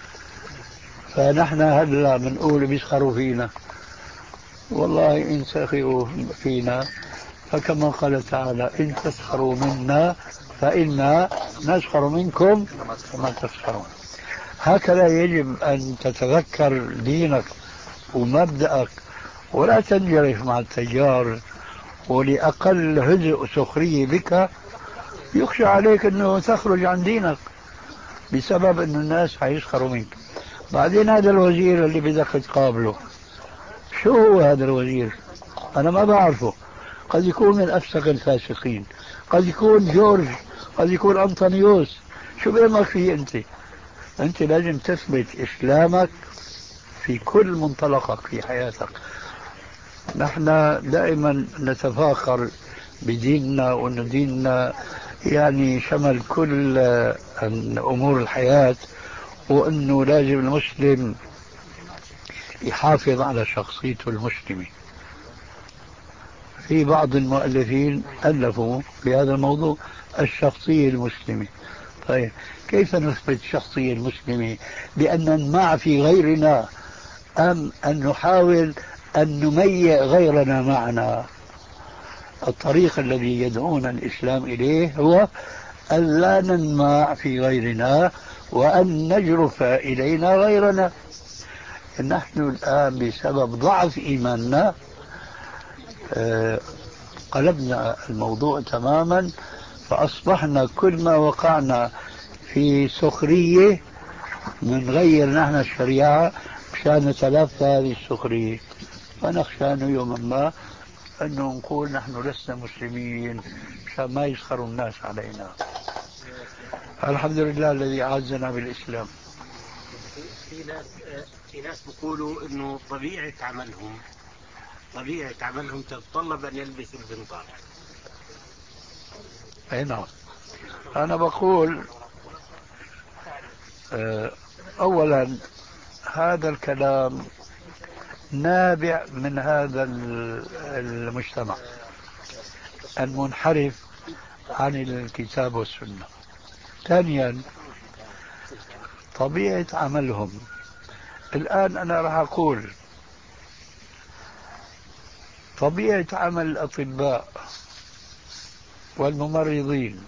فنحن هلا بنقول بيسخروا فينا. والله إن سخروا فينا فكما قال تعالى إن تسخروا منا فإنا نسخر منكم كما تسخرون. هكذا يجب أن تتذكر دينك ومبدأك ولا تنجرف مع التجار، ولأقل هزء سخرية بك يخشى عليك أنه تخرج عن دينك بسبب أن الناس حيسخروا منك. بعدين هذا الوزير اللي بدك تقابله شو هو هذا الوزير؟ أنا ما بعرفه، قد يكون من أفسق الفاسقين، قد يكون جورج، قد يكون أنطونيوس. شو بيهمك فيه أنت؟ أنت لازم تثبت إسلامك في كل منطلقك في حياتك. نحن دائما نتفاخر بديننا وأن ديننا يعني شمل كل أمور الحياة، وأنه لازم المسلم يحافظ على شخصيته المسلمة. في بعض المؤلفين ألفوا بهذا الموضوع الشخصية المسلمة. طيب كيف نثبت الشخصية المسلمة؟ بأن نمع في غيرنا أم أن نحاول أن نميع غيرنا معنا؟ الطريق الذي يدعونا الإسلام إليه هو أن لا ننمع في غيرنا وأن نجرف إلينا غيرنا. نحن الآن بسبب ضعف إيماننا آه قلبنا الموضوع تماما، فأصبحنا كل ما وقعنا في سخرية بنغير نحن الشريعة مشان نتلافى هذه السخرية. فنخشى أنه يوما ما أنه نقول نحن لسنا مسلمين مشان ما يسخروا الناس علينا. الحمد لله الذي أعزنا بالإسلام. في ناس في ناس بيقولوا إنه طبيعة عملهم طبيعة عملهم تتطلب أن يلبسوا البنطال. أي نعم. أنا بقول أولا هذا الكلام نابع من هذا المجتمع المنحرف عن الكتاب والسنة. ثانيا طبيعة عملهم. الآن أنا راح أقول طبيعة عمل الأطباء والممرضين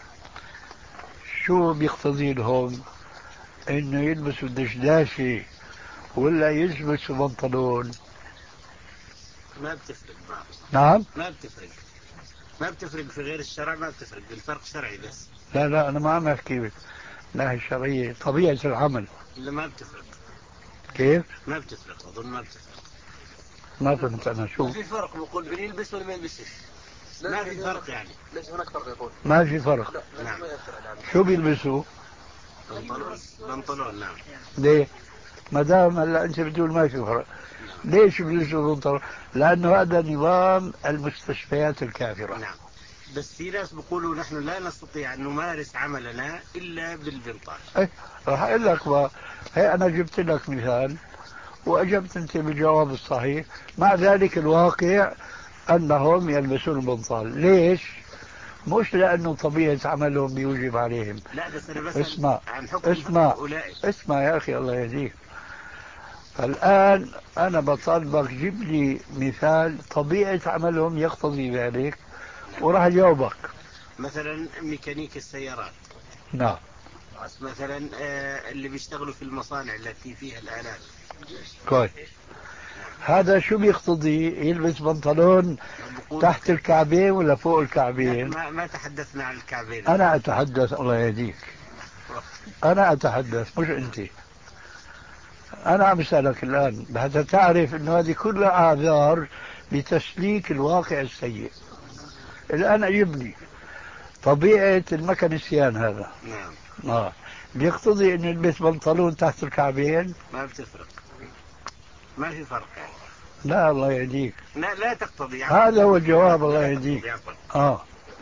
شو بيقتضي لهم؟ إنه يلبسوا دشداشة ولا يلبسوا بنطلون؟ ما بتفرق معه. نعم ما بتفرق ما بتفرق في غير الشرع، ما بتفرق، الفرق شرعي بس. لا لا أنا ما عم أحكي ناحية شرعية، طبيعة العمل. لا ما بتفرق. كيف؟ ما بتفرق، أظن ما بتفرق. ما فهمت أنا شو؟ ما في فرق بقول بين يلبس ولا ما يلبسش. ما في فرق يعني. ليس هناك فرق يقول. ما في فرق. لا. نعم. شو بيلبسوا؟ بنطلون. بنطلون نعم. ليه؟ ما دام هلا أنت بتقول ما في فرق، ليش بيلبسوا بنطلون؟ لأنه هذا نظام المستشفيات الكافرة. نعم. بس في ناس بيقولوا نحن لا نستطيع أن نمارس عملنا إلا بالبنطال. ايه راح اقول لك بقى. هي انا جبت لك مثال واجبت انت بالجواب الصحيح. مع ذلك الواقع انهم يلبسون البنطال. ليش؟ مش لانه طبيعه عملهم بيوجب عليهم. لا بس انا بس اسمع عن حكم اسمع أولئك. اسمع يا اخي الله يهديك. فالان انا بطالبك جيب لي مثال طبيعه عملهم يقتضي ذلك وراح اجاوبك. مثلا ميكانيك السيارات. نعم مثلا آه، اللي بيشتغلوا في المصانع التي فيها الآلات. كويس. هذا شو بيقتضي؟ يلبس بنطلون تحت الكعبين ولا فوق الكعبين؟ ما, ما تحدثنا عن الكعبين. أنا أتحدث، الله يهديك، أنا أتحدث مش أنت. أنا عم بسألك الآن حتى تعرف أنه هذه كلها أعذار لتسليك الواقع السيء. الآن أجبني، طبيعة المكنسيان هذا نعم آه. بيقتضي أن يلبس بنطلون تحت الكعبين؟ ما بتفرق، ما في فرق يعني. لا الله يهديك، لا لا تقتضي يعني. هذا هو الجواب، الله يهديك. آه.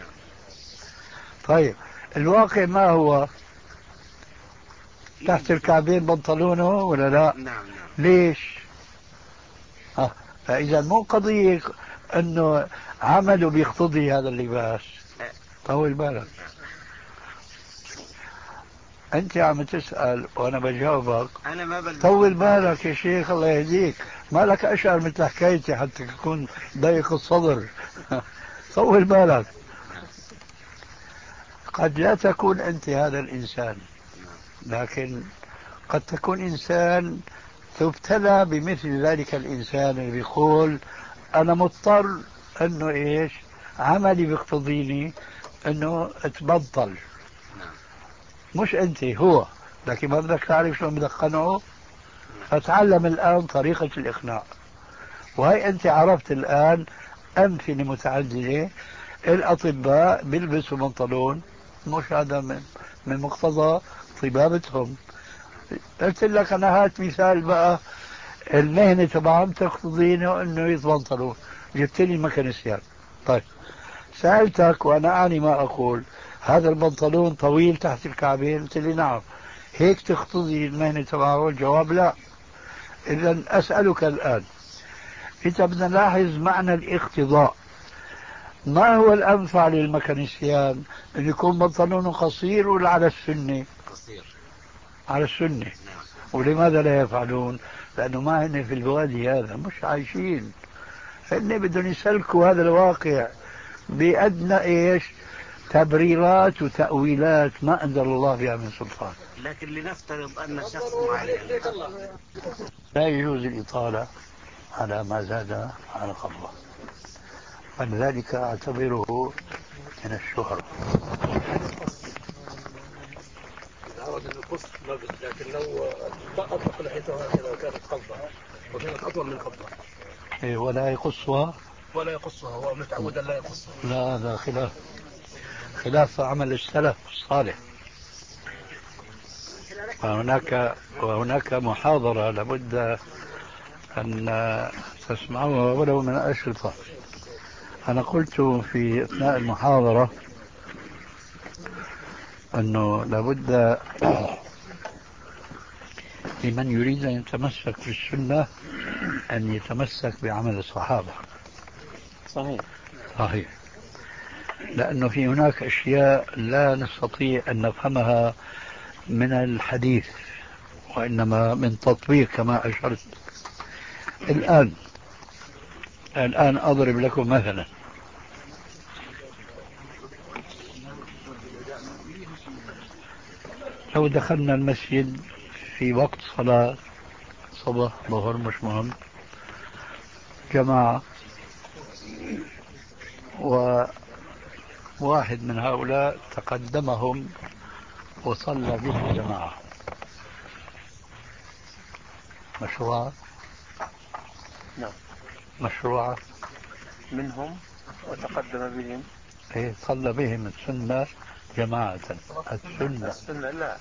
طيب الواقع ما هو؟ تحت الكعبين بنطلونه ولا لا؟ نعم نعم. ليش؟ آه. فإذا مو قضية أنه عمله بيقتضي هذا اللباس. طول بالك، أنت عم تسأل وأنا بجاوبك. أنا ما بل... طول بالك يا شيخ، الله يهديك، ما لك أشعر مثل حكايتي حتى تكون ضيق الصدر. طول بالك، قد لا تكون أنت هذا الإنسان، لكن قد تكون إنسان تبتلى بمثل ذلك الإنسان اللي بيقول أنا مضطر أنه إيش عملي بيقتضيني أنه أتبطل. مش أنت، هو، لكن ما بدك تعرف شلون بدك تقنعه. فتعلم الآن طريقة الإقناع، وهي أنت عرفت الآن أمثلة متعددة. الأطباء بيلبسوا بنطلون، مش هذا من, من مقتضى طبابتهم. قلت لك أنا هات مثال بقى، المهنة تبعهم تقتضينه أنه يتبنطلوا، جبت لي مكنسيان. طيب سألتك وأنا أعني ما أقول، هذا البنطلون طويل تحت الكعبين؟ قلت لي نعم. هيك تقتضي المهنة تبعه؟ الجواب لا. إذن أسألك الآن، إذا بدنا نلاحظ معنى الاقتضاء، ما هو الأنفع للمكنسيان؟ أن يكون بنطلونه قصير ولا على السنة؟ قصير على السنة. ولماذا لا يفعلون؟ لأنه ما هن في الوادي هذا، مش عايشين، هن بدهم يسلكوا هذا الواقع بأدنى إيش تبريرات وتأويلات ما أنزل الله بها من سلطان. لكن لنفترض أن شخص معين لا يجوز الإطالة على ما زاد على قبضه، ولذلك أعتبره من الشهرة. لكن لو أطلق لحيته هكذا وكانت قبضة وكانت أطول من قبضة إيه ولا يقصها ولا يقصها، هو متعود لا يقصها. لا، هذا خلاف خلاف عمل السلف الصالح. وهناك وهناك محاضرة لابد أن تسمعوها ولو من أشرطة. أنا قلت في أثناء المحاضرة أنه لابد لمن يريد أن يتمسك بالسنة أن يتمسك بعمل الصحابة. صحيح صحيح، لأنه في هناك أشياء لا نستطيع أن نفهمها من الحديث، وإنما من تطبيق كما أشرت. الآن الآن أضرب لكم مثلا. لو دخلنا المسجد في وقت صلاة صبح ظهر مش مهم جماعة، وواحد من هؤلاء تقدمهم وصلى بهم جماعة، مشروعة؟ نعم مشروعة منهم وتقدم بهم. إيه صلى بهم السنة جماعة. السنة السنة لا.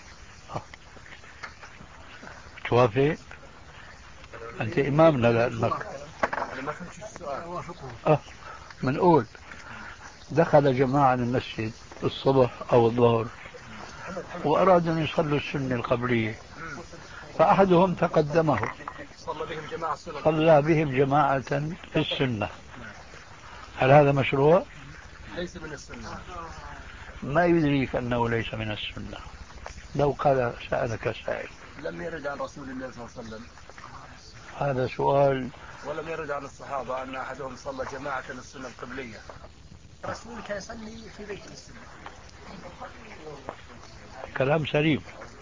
توافق؟ أنت إمامنا لأنك أنا ما فهمت السؤال. أه منقول دخل جماعة المسجد الصبح أو الظهر وأرادوا أن يصلوا السنة القبلية، فأحدهم تقدمه صلى بهم جماعة صلى بهم جماعة في السنة. هل هذا مشروع؟ ليس من السنة. ما يدريك أنه ليس من السنة؟ لو قال سألك سائل لم يرد عن رسول الله صلى الله عليه وسلم هذا سؤال. ولم يرد عن الصحابة أن أحدهم صلى جماعة السنة القبلية. رسولك يصلي في بيت السنة كلام سليم.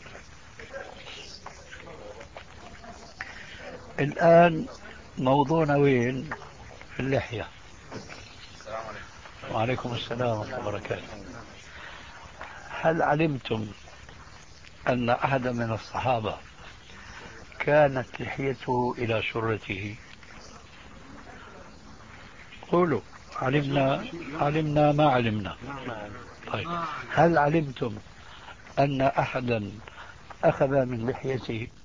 الآن موضوعنا وين؟ في اللحية. السلام عليكم. وعليكم السلام ورحمة الله وبركاته. هل علمتم أن أحدا من الصحابة كانت لحيته إلى سرته؟ قولوا علمنا علمنا ما علمنا. طيب، هل علمتم أن أحدا أخذ من لحيته